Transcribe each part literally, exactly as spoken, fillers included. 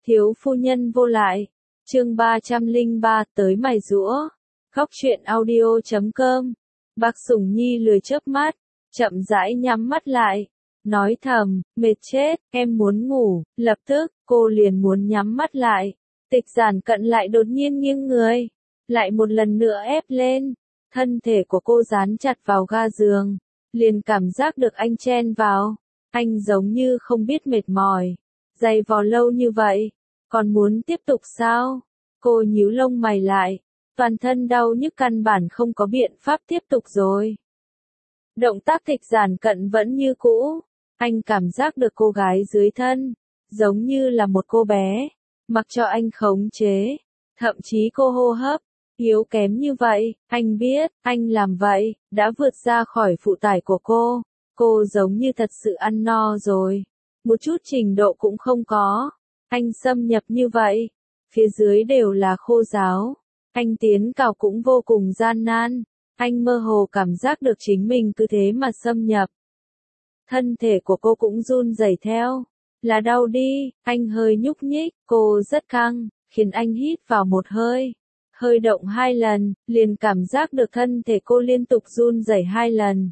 Thiếu phu nhân vô lại. Chương ba trăm lẻ ba tới mài giũa. Góc truyện audio chấm com. Bác Sủng Nhi lười chớp mắt, chậm rãi nhắm mắt lại, nói thầm, mệt chết, em muốn ngủ. Lập tức, cô liền muốn nhắm mắt lại. Tịch Giản Cận lại đột nhiên nghiêng người, lại một lần nữa ép lên. Thân thể của cô dán chặt vào ga giường, liền cảm giác được anh chen vào. Anh giống như không biết mệt mỏi, giày vò lâu như vậy, còn muốn tiếp tục sao? Cô nhíu lông mày lại, toàn thân đau nhức căn bản không có biện pháp tiếp tục rồi. Động tác Tịch Giản Cận vẫn như cũ, anh cảm giác được cô gái dưới thân, giống như là một cô bé, mặc cho anh khống chế, thậm chí cô hô hấp yếu kém như vậy, anh biết, anh làm vậy, đã vượt ra khỏi phụ tải của cô. Cô giống như thật sự ăn no rồi, một chút trình độ cũng không có. Anh xâm nhập như vậy, phía dưới đều là khô ráo. Anh tiến cào cũng vô cùng gian nan. Anh mơ hồ cảm giác được chính mình cứ thế mà xâm nhập. Thân thể của cô cũng run rẩy theo. Là đau đi, anh hơi nhúc nhích, cô rất căng, khiến anh hít vào một hơi. Hơi động hai lần, liền cảm giác được thân thể cô liên tục run rẩy hai lần.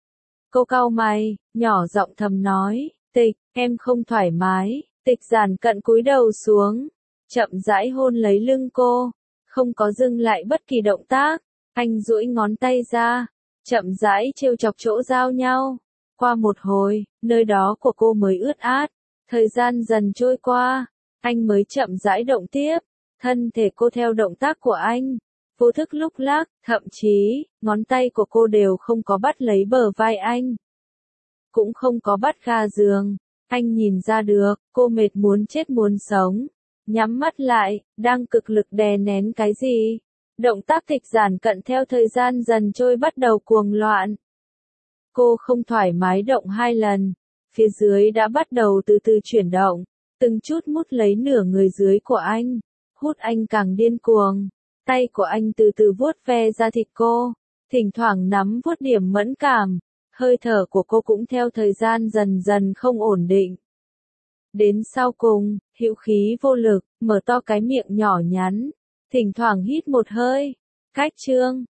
Cô cau mày, nhỏ giọng thầm nói, Tịch, em không thoải mái. Tịch Giản Cận cúi đầu xuống, chậm rãi hôn lấy lưng cô, không có dừng lại bất kỳ động tác. Anh duỗi ngón tay ra, chậm rãi trêu chọc chỗ giao nhau. Qua một hồi, nơi đó của cô mới ướt át. Thời gian dần trôi qua, anh mới chậm rãi động tiếp. Thân thể cô theo động tác của anh, vô thức lúc lắc, thậm chí, ngón tay của cô đều không có bắt lấy bờ vai anh. Cũng không có bắt ga giường. Anh nhìn ra được, cô mệt muốn chết muốn sống. Nhắm mắt lại, đang cực lực đè nén cái gì. Động tác Tịch Giản Cận theo thời gian dần trôi bắt đầu cuồng loạn. Cô không thoải mái động hai lần. Phía dưới đã bắt đầu từ từ chuyển động, từng chút mút lấy nửa người dưới của anh. Hút anh càng điên cuồng. Tay của anh từ từ vuốt ve da thịt cô, thỉnh thoảng nắm vuốt điểm mẫn cảm. Hơi thở của cô cũng theo thời gian dần dần không ổn định. Đến sau cùng, hữu khí vô lực, mở to cái miệng nhỏ nhắn, thỉnh thoảng hít một hơi. Cách chương,